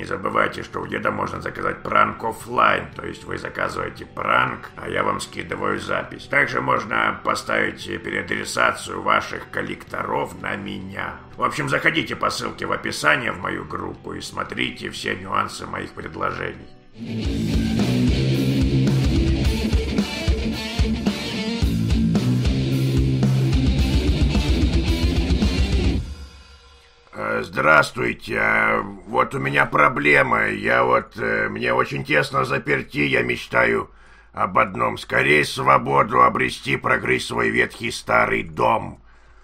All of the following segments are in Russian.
Не забывайте, что у деда можно заказать пранк оффлайн, то есть вы заказываете пранк, а я вам скидываю запись. Также можно поставить переадресацию ваших коллекторов на меня. В общем, заходите по ссылке в описании в мою группу и смотрите все нюансы моих предложений. Здравствуйте, вот у меня проблема, мне очень тесно заперти, я мечтаю об одном: скорее свободу обрести, прогрызть свой ветхий старый дом.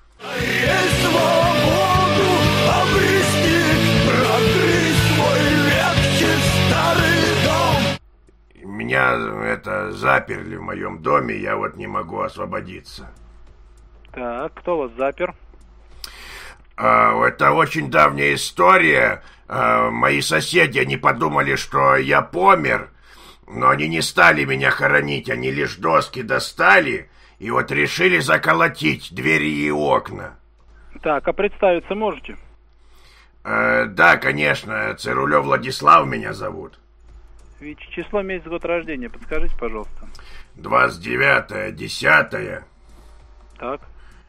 Свободу обрести, прогрызть свой ветхий старый дом. Меня заперли в моем доме, я не могу освободиться. Так, кто вас запер? Это очень давняя история. Мои соседи, они подумали, что я помер, но они не стали меня хоронить, они лишь доски достали и решили заколотить двери и окна. Так, а представиться можете? Да, конечно, Цирулев Владислав меня зовут. Ведь число, месяц, год рождения, подскажите, пожалуйста. 29.10. Так.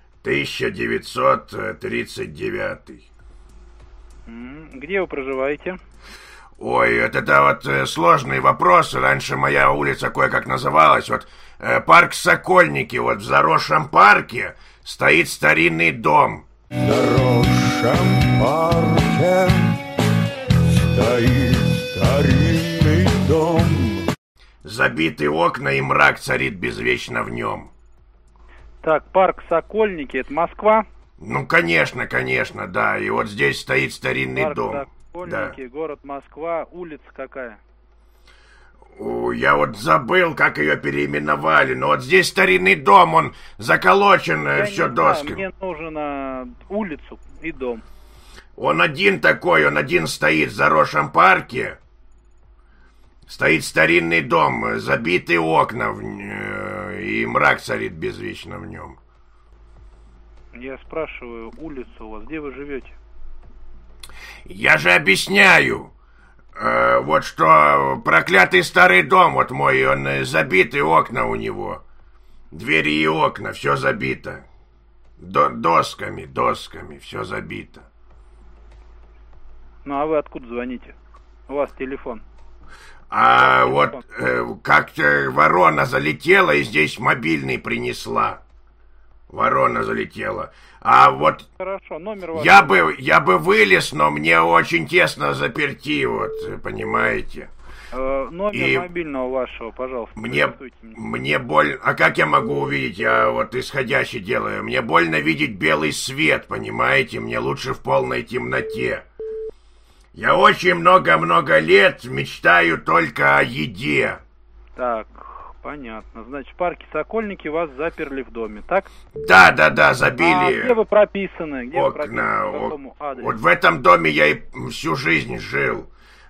1939. Где вы проживаете? Ой, это сложный вопрос. Раньше моя улица кое-как называлась. Парк Сокольники. В заросшем парке стоит старинный дом. В заросшем парке стоит старинный дом. Забитые окна и мрак царит безвечно в нем. Так, парк Сокольники, это Москва? Ну, конечно, да. И здесь стоит старинный парк дом. Сокольники, да. Город Москва, улица какая? Я забыл, как ее переименовали. Но здесь старинный дом, он заколочен все досками. Мне нужно улицу и дом. Он один стоит в заросшем парке. Стоит старинный дом, забитые окна, и мрак царит безвечно в нем. Я спрашиваю, улицу у вас, где вы живете? Я же объясняю. Что проклятый старый дом, мой, он забитые окна у него. Двери и окна, все забито. Досками, все забито. Ну, а вы откуда звоните? У вас телефон. Как-то ворона залетела и здесь мобильный принесла. Ворона залетела. Хорошо, номер ваш. Я бы вылез, но мне очень тесно заперти, понимаете. Номер мобильного вашего, пожалуйста. Мне больно. А как я могу увидеть? Я исходящий делаю. Мне больно видеть белый свет, понимаете? Мне лучше в полной темноте. Я очень много лет мечтаю только о еде. Так, понятно. Значит, в парке Сокольники вас заперли в доме, так? Да, забили. А где вы прописаны? Где окна. Вы прописаны? По какому адресу? В этом доме я и всю жизнь жил.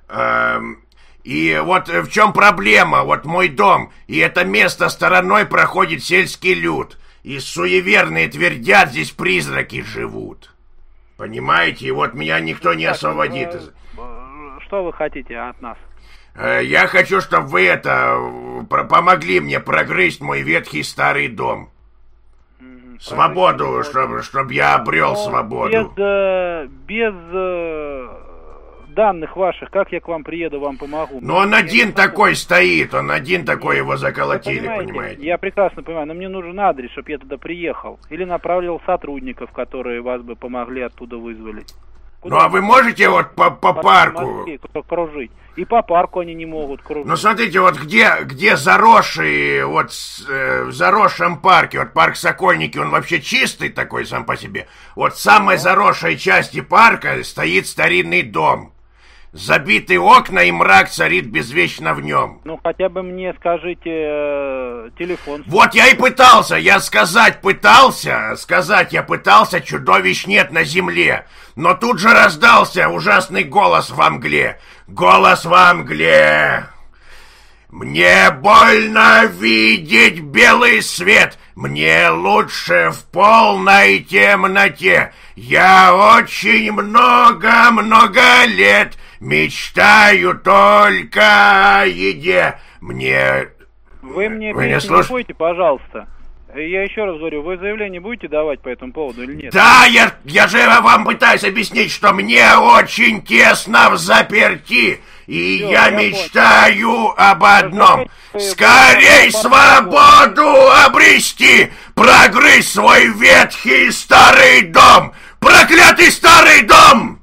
И в чем проблема? Мой дом, и это место стороной проходит сельский люд. И суеверные твердят, здесь призраки живут. Понимаете, и меня никто не освободит. Что вы хотите от нас? Я хочу, чтобы вы помогли мне прогрызть мой ветхий старый дом. Свободу, чтобы я обрел свободу. Без данных ваших, как я к вам приеду, вам помогу? Но он один такой стоит, его заколотили, понимаете? Я прекрасно понимаю, но мне нужен адрес, чтобы я туда приехал. Или направил сотрудников, которые вас бы помогли оттуда вызволить. А вы можете по парку? Кружить. И по парку они не могут кружить. Ну, смотрите, где заросший, в заросшем парке, парк Сокольники, он вообще чистый такой сам по себе. В самой заросшей части парка стоит старинный дом. Забитые окна и мрак царит безвечно в нем. Ну, хотя бы мне скажите телефон. Я и пытался, я пытался, чудовищ нет на земле. Но тут же раздался ужасный голос во мгле. Голос во мгле. Мне больно видеть белый свет. Мне лучше в полной темноте. Я очень много лет Мечтаю только о еде. Вы мне Вы не песню не слуш- пойте, пожалуйста. Я еще раз говорю, вы заявление будете давать по этому поводу или нет? Да, я же вам пытаюсь объяснить, что мне очень тесно в заперти, и Всё, я я мечтаю об одном. Разговаривайте, Скорей вы- свободу обрести, прогрызть свой ветхий старый дом, проклятый старый дом!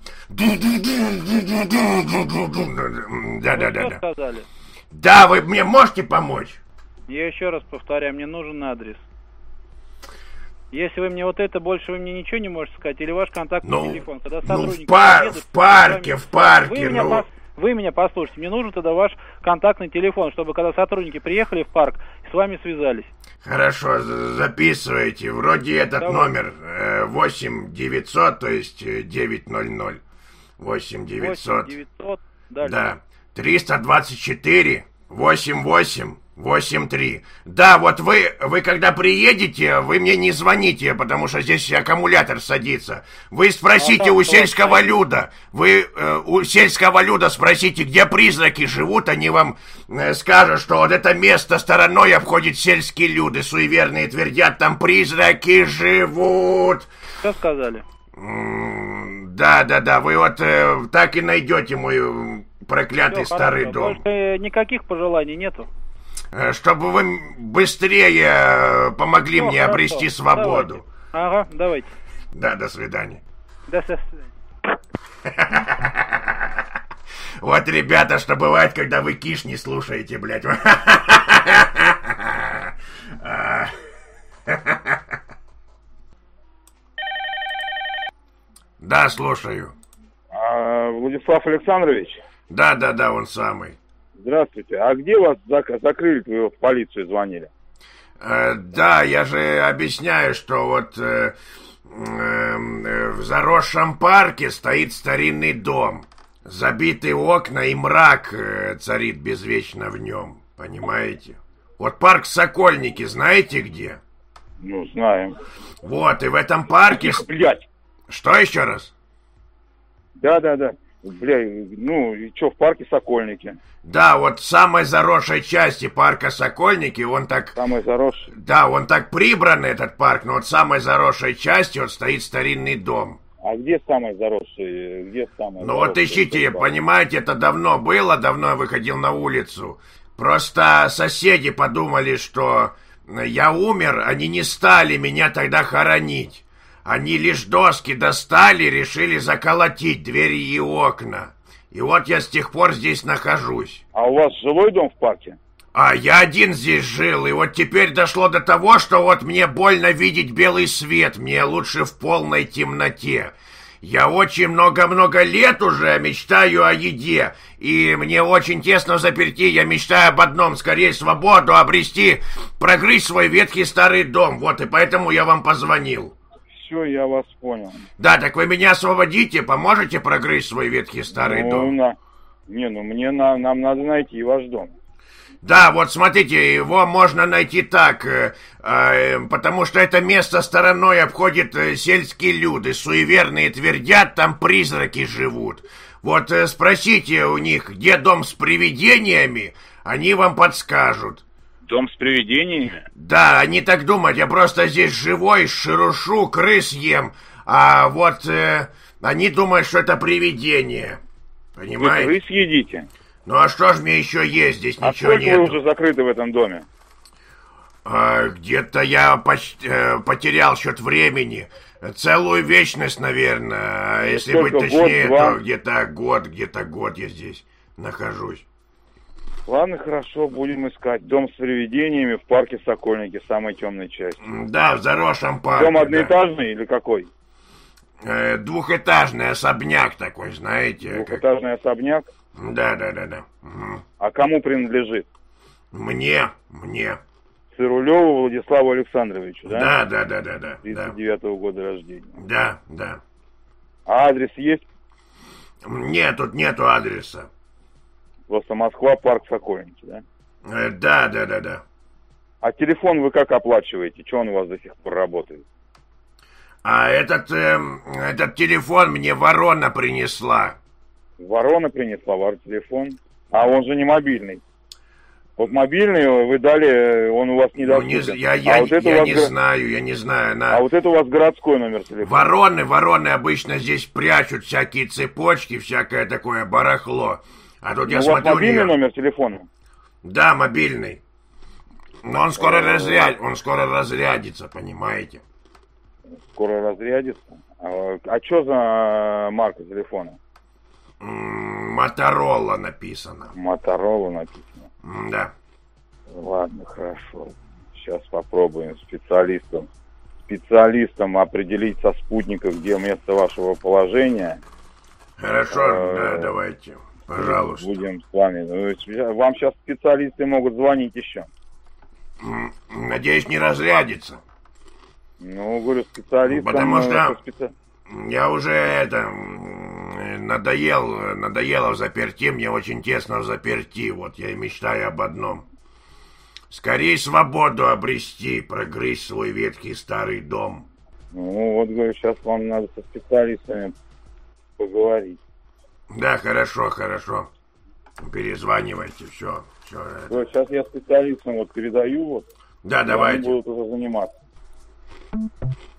Что Да-да-да. сказали? Да, вы мне можете помочь? Я еще раз повторяю, мне нужен адрес. Если вы мне вот это, больше вы мне ничего не можете сказать, или ваш контактный телефон, когда сотрудники в приедут, парке, вы меня послушайте, мне нужен тогда ваш контактный телефон, чтобы когда сотрудники приехали в парк, с вами связались. Хорошо, записывайте. Вроде этот Давай. номер 8 900, то есть 900. 8 900. 900, дальше. Да. 324 88 83. Да, вот вы когда приедете, вы мне не звоните, потому что здесь аккумулятор садится. Вы спросите у сельского люда. Вы у сельского люда спросите, где призраки живут. Они вам скажут, что вот это место стороной обходит сельские люды. Суеверные твердят, там призраки живут. Что сказали? Да, вы вот так и найдете мой проклятый Всё, старый хорошо. дом. Больше никаких пожеланий нету? Чтобы вы быстрее помогли мне Хорошо, обрести свободу. Давайте. Ага, давайте. Да, до свидания. До свидания. Вот, ребята, что бывает, когда вы киш не слушаете, блядь. Да, слушаю. Владислав Александрович, Да, он самый. здравствуйте. А где вас закрыли, вы в полицию звонили? Да, я же объясняю, что вот в заросшем парке стоит старинный дом. Забитые окна и мрак царит безвечно в нем, понимаете? Вот парк Сокольники, знаете где? Ну, знаем. Вот, и в этом парке... Блядь. Что еще раз? Да. Бля, ну, и что, в парке Сокольники? Да, вот в самой заросшей части парка Сокольники, он так... Самый заросший? Да, он так прибран, этот парк, но вот в самой заросшей части вот стоит старинный дом. А где самый заросший? Где самый Ну вот ищите, понимаете, это давно было, давно я выходил на улицу. Просто соседи подумали, что я умер, они не стали меня тогда хоронить. Они лишь доски достали, решили заколотить двери и окна. И вот я с тех пор здесь нахожусь. А у вас жилой дом в парке? А я один здесь жил, и вот теперь дошло до того, что вот мне больно видеть белый свет, мне лучше в полной темноте. Я очень много-много лет уже мечтаю о еде, и мне очень тесно в заперти, я мечтаю об одном, скорее свободу обрести, прогрызть свой ветхий старый дом, вот и поэтому я вам позвонил. Все, я вас понял. Да, так вы меня освободите, поможете прогрызть свой ветхий старый дом? Нам надо найти ваш дом. Да, вот смотрите, его можно найти так, потому что это место стороной обходит сельские люды, суеверные твердят, там призраки живут. Вот спросите у них, где дом с привидениями, они вам подскажут. Дом с привидениями? Да, они так думают, я просто здесь живой, шерушу, крыс ем, а вот они думают, что это привидение. Понимаете? Вы крыс едите? Ну а что ж мне еще есть, здесь ничего сколько нет. вы уже закрыты в этом доме? Где-то я потерял счет времени. Целую вечность, наверное. А если сколько, быть точнее, год, то два? где-то год я здесь нахожусь. Ладно, хорошо, будем искать. Дом с привидениями в парке Сокольники, самой темной части. Да, в заросшем парке. Дом одноэтажный или какой? Двухэтажный особняк такой, знаете. Двухэтажный особняк? Да. Угу. А кому принадлежит? Мне. Цирулеву Владиславу Александровичу, да? Да. 39-го года рождения. Да. А адрес есть? Нет, тут нету адреса. Просто Москва, парк Сокольники, да? Да. А телефон вы как оплачиваете? Че он у вас до сих пор работает? А этот телефон мне ворона принесла. Ворона принесла ваш телефон. А он же не мобильный. Вот мобильный вы дали, он у вас Ну, недоступен. я не знаю. А вот это у вас городской номер телефона. Вороны обычно здесь прячут всякие цепочки, всякое такое барахло. А тут я У вас смотрю... мобильный номер телефона? Да, мобильный. Но он скоро разрядится, понимаете? Скоро разрядится. А что за марка телефона? Моторола написано. Моторола написано. Да. Ладно, хорошо. Сейчас попробуем специалистам определить со спутника, где место вашего положения. Хорошо, да, давайте. Пожалуйста. Будем с вами. Вам сейчас специалисты могут звонить еще. Надеюсь, не разрядится. Ну, говорю, специалистам... Потому что я уже надоело в заперти, мне очень тесно в заперти. Вот я и мечтаю об одном. Скорей свободу обрести, прогрызть свой ветхий старый дом. Ну, вот, говорю, сейчас вам надо со специалистами поговорить. Да, хорошо. Перезванивайте, все. Вот, сейчас я специалистам вот передаю, вот. Да, давайте. Они будут уже заниматься.